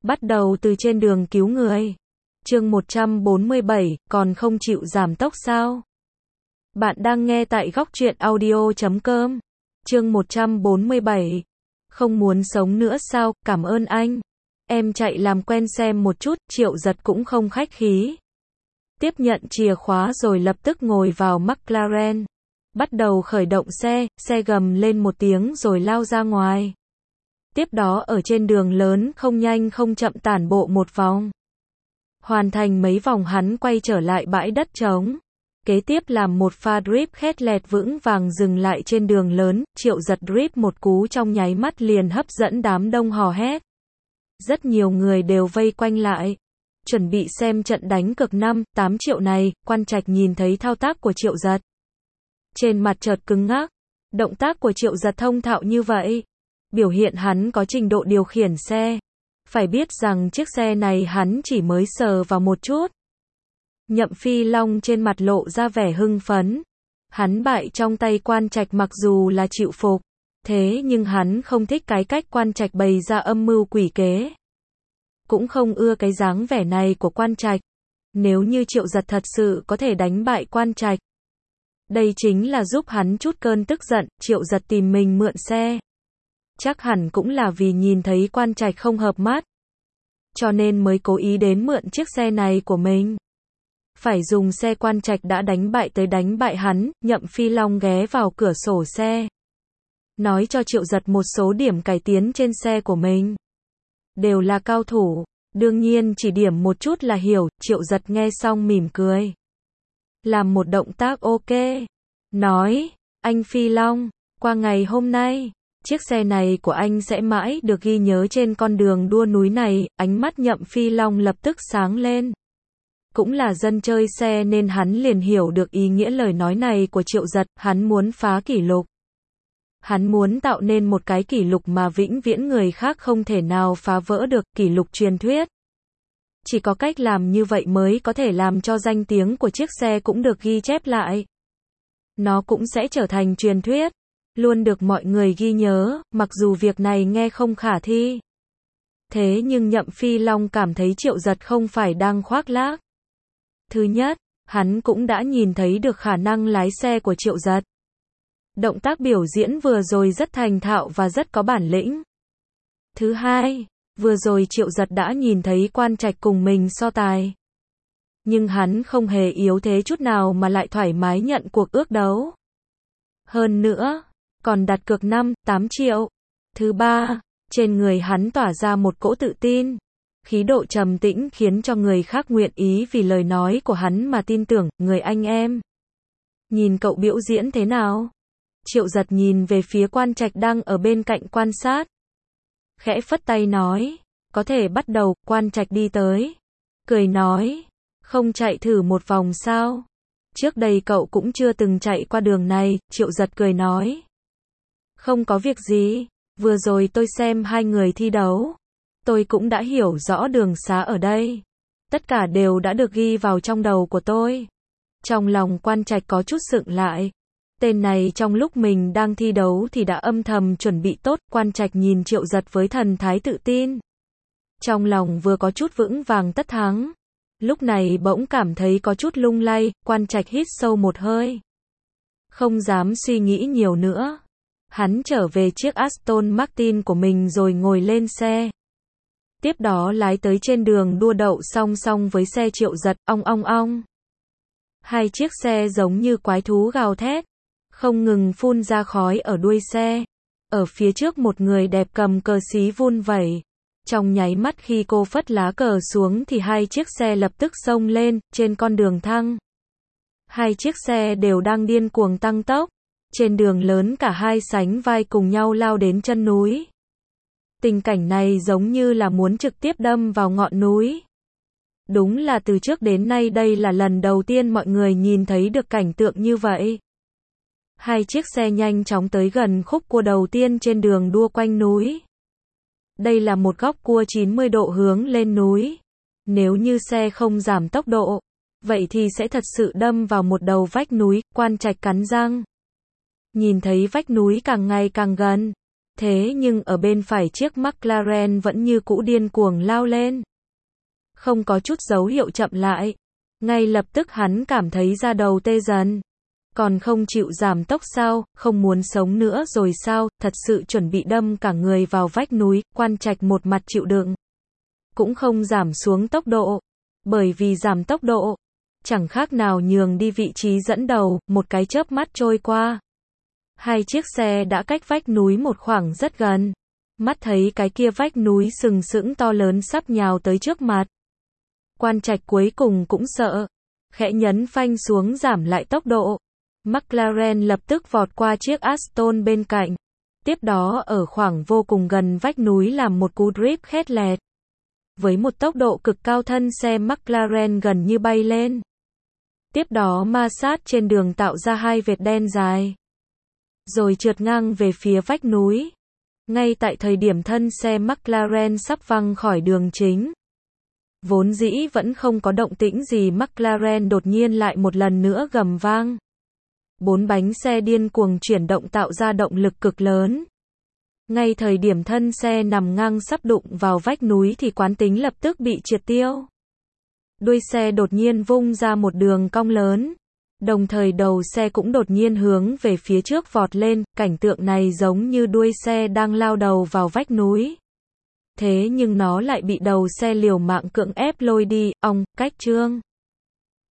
Bắt đầu từ trên đường cứu người. Chương 147, còn không chịu giảm tốc sao? Bạn đang nghe tại Góc Truyện Audio.com. Chương 147. Không muốn sống nữa sao? Cảm ơn anh. Em chạy làm quen xem một chút, Triệu Giật cũng không khách khí. Tiếp nhận chìa khóa rồi lập tức ngồi vào McLaren. Bắt đầu khởi động xe gầm lên một tiếng rồi lao ra ngoài. Tiếp đó ở trên đường lớn không nhanh không chậm tản bộ một vòng. Hoàn thành mấy vòng hắn quay trở lại bãi đất trống. Kế tiếp làm một pha drip khét lẹt vững vàng dừng lại trên đường lớn, Triệu Giật drip một cú trong nháy mắt liền hấp dẫn đám đông hò hét. Rất nhiều người đều vây quanh lại. Chuẩn bị xem trận đánh cược 5-8 triệu này, Quan Trạch nhìn thấy thao tác của Triệu Giật. Trên mặt chợt cứng ngắc. Động tác của Triệu Giật thông thạo như vậy. Biểu hiện hắn có trình độ điều khiển xe. Phải biết rằng chiếc xe này hắn chỉ mới sờ vào một chút. Nhậm Phi Long trên mặt lộ ra vẻ hưng phấn. Hắn bại trong tay Quan Trạch mặc dù là chịu phục. Thế nhưng hắn không thích cái cách Quan Trạch bày ra âm mưu quỷ kế. Cũng không ưa cái dáng vẻ này của Quan Trạch. Nếu như Triệu Giật thật sự có thể đánh bại Quan Trạch. Đây chính là giúp hắn chút cơn tức giận, Triệu Giật tìm mình mượn xe. Chắc hẳn cũng là vì nhìn thấy Quan Trạch không hợp mắt. Cho nên mới cố ý đến mượn chiếc xe này của mình. Phải dùng xe Quan Trạch đã đánh bại tới đánh bại hắn, Nhậm Phi Long ghé vào cửa sổ xe. Nói cho Triệu Giật một số điểm cải tiến trên xe của mình. Đều là cao thủ, đương nhiên chỉ điểm một chút là hiểu, Triệu Giật nghe xong mỉm cười. Làm một động tác ok. Nói, anh Phi Long, qua ngày hôm nay, chiếc xe này của anh sẽ mãi được ghi nhớ trên con đường đua núi này, ánh mắt Nhậm Phi Long lập tức sáng lên. Cũng là dân chơi xe nên hắn liền hiểu được ý nghĩa lời nói này của Triệu Giật, hắn muốn phá kỷ lục. Hắn muốn tạo nên một cái kỷ lục mà vĩnh viễn người khác không thể nào phá vỡ được, kỷ lục truyền thuyết. Chỉ có cách làm như vậy mới có thể làm cho danh tiếng của chiếc xe cũng được ghi chép lại. Nó cũng sẽ trở thành truyền thuyết, luôn được mọi người ghi nhớ, mặc dù việc này nghe không khả thi. Thế nhưng Nhậm Phi Long cảm thấy Triệu Giật không phải đang khoác lác. Thứ nhất, hắn cũng đã nhìn thấy được khả năng lái xe của Triệu Giật. Động tác biểu diễn vừa rồi rất thành thạo và rất có bản lĩnh. Thứ hai, vừa rồi Triệu Giật đã nhìn thấy Quan Trạch cùng mình so tài. Nhưng hắn không hề yếu thế chút nào mà lại thoải mái nhận cuộc ước đấu. Hơn nữa, còn đặt cược 5-8 triệu. Thứ ba, trên người hắn tỏa ra một cỗ tự tin. Khí độ trầm tĩnh khiến cho người khác nguyện ý vì lời nói của hắn mà tin tưởng, người anh em. Nhìn cậu biểu diễn thế nào? Triệu Giật nhìn về phía Quan Trạch đang ở bên cạnh quan sát. Khẽ phất tay nói, có thể bắt đầu, Quan Trạch đi tới. Cười nói, không chạy thử một vòng sao? Trước đây cậu cũng chưa từng chạy qua đường này, Triệu Giật cười nói. Không có việc gì, vừa rồi tôi xem hai người thi đấu. Tôi cũng đã hiểu rõ đường xá ở đây. Tất cả đều đã được ghi vào trong đầu của tôi. Trong lòng Quan Trạch có chút sững lại. Tên này trong lúc mình đang thi đấu thì đã âm thầm chuẩn bị tốt, Quan Trạch nhìn Triệu Giật với thần thái tự tin. Trong lòng vừa có chút vững vàng tất thắng. Lúc này bỗng cảm thấy có chút lung lay, Quan Trạch hít sâu một hơi. Không dám suy nghĩ nhiều nữa. Hắn trở về chiếc Aston Martin của mình rồi ngồi lên xe. Tiếp đó lái tới trên đường đua đậu song song với xe Triệu Giật, ong ong ong. Hai chiếc xe giống như quái thú gào thét. Không ngừng phun ra khói ở đuôi xe. Ở phía trước một người đẹp cầm cờ xí vun vẩy. Trong nháy mắt khi cô phất lá cờ xuống thì hai chiếc xe lập tức xông lên, trên con đường thăng. Hai chiếc xe đều đang điên cuồng tăng tốc. Trên đường lớn cả hai sánh vai cùng nhau lao đến chân núi. Tình cảnh này giống như là muốn trực tiếp đâm vào ngọn núi. Đúng là từ trước đến nay đây là lần đầu tiên mọi người nhìn thấy được cảnh tượng như vậy. Hai chiếc xe nhanh chóng tới gần khúc cua đầu tiên trên đường đua quanh núi. Đây là một góc cua 90 độ hướng lên núi. Nếu như xe không giảm tốc độ, vậy thì sẽ thật sự đâm vào một đầu vách núi, Quan Trạch cắn răng. Nhìn thấy vách núi càng ngày càng gần, Thế nhưng ở bên phải chiếc McLaren vẫn như cũ điên cuồng lao lên. Không có chút dấu hiệu chậm lại. Ngay lập tức hắn cảm thấy da đầu tê dần. Còn không chịu giảm tốc sao, không muốn sống nữa rồi sao, thật sự chuẩn bị đâm cả người vào vách núi, Quan Trạch một mặt chịu đựng. Cũng không giảm xuống tốc độ. Bởi vì giảm tốc độ, chẳng khác nào nhường đi vị trí dẫn đầu, một cái chớp mắt trôi qua. Hai chiếc xe đã cách vách núi một khoảng rất gần. Mắt thấy cái kia vách núi sừng sững to lớn sắp nhào tới trước mặt. Quan Trạch cuối cùng cũng sợ. Khẽ nhấn phanh xuống giảm lại tốc độ. McLaren lập tức vọt qua chiếc Aston bên cạnh. Tiếp đó ở khoảng vô cùng gần vách núi làm một cú drift khét lẹt. Với một tốc độ cực cao thân xe McLaren gần như bay lên. Tiếp đó ma sát trên đường tạo ra hai vệt đen dài. Rồi trượt ngang về phía vách núi. Ngay tại thời điểm thân xe McLaren sắp văng khỏi đường chính. Vốn dĩ vẫn không có động tĩnh gì, McLaren đột nhiên lại một lần nữa gầm vang. Bốn bánh xe điên cuồng chuyển động tạo ra động lực cực lớn. Ngay thời điểm thân xe nằm ngang sắp đụng vào vách núi thì quán tính lập tức bị triệt tiêu. Đuôi xe đột nhiên vung ra một đường cong lớn. Đồng thời đầu xe cũng đột nhiên hướng về phía trước vọt lên, cảnh tượng này giống như đuôi xe đang lao đầu vào vách núi. Thế nhưng nó lại bị đầu xe liều mạng cưỡng ép lôi đi, cách Trương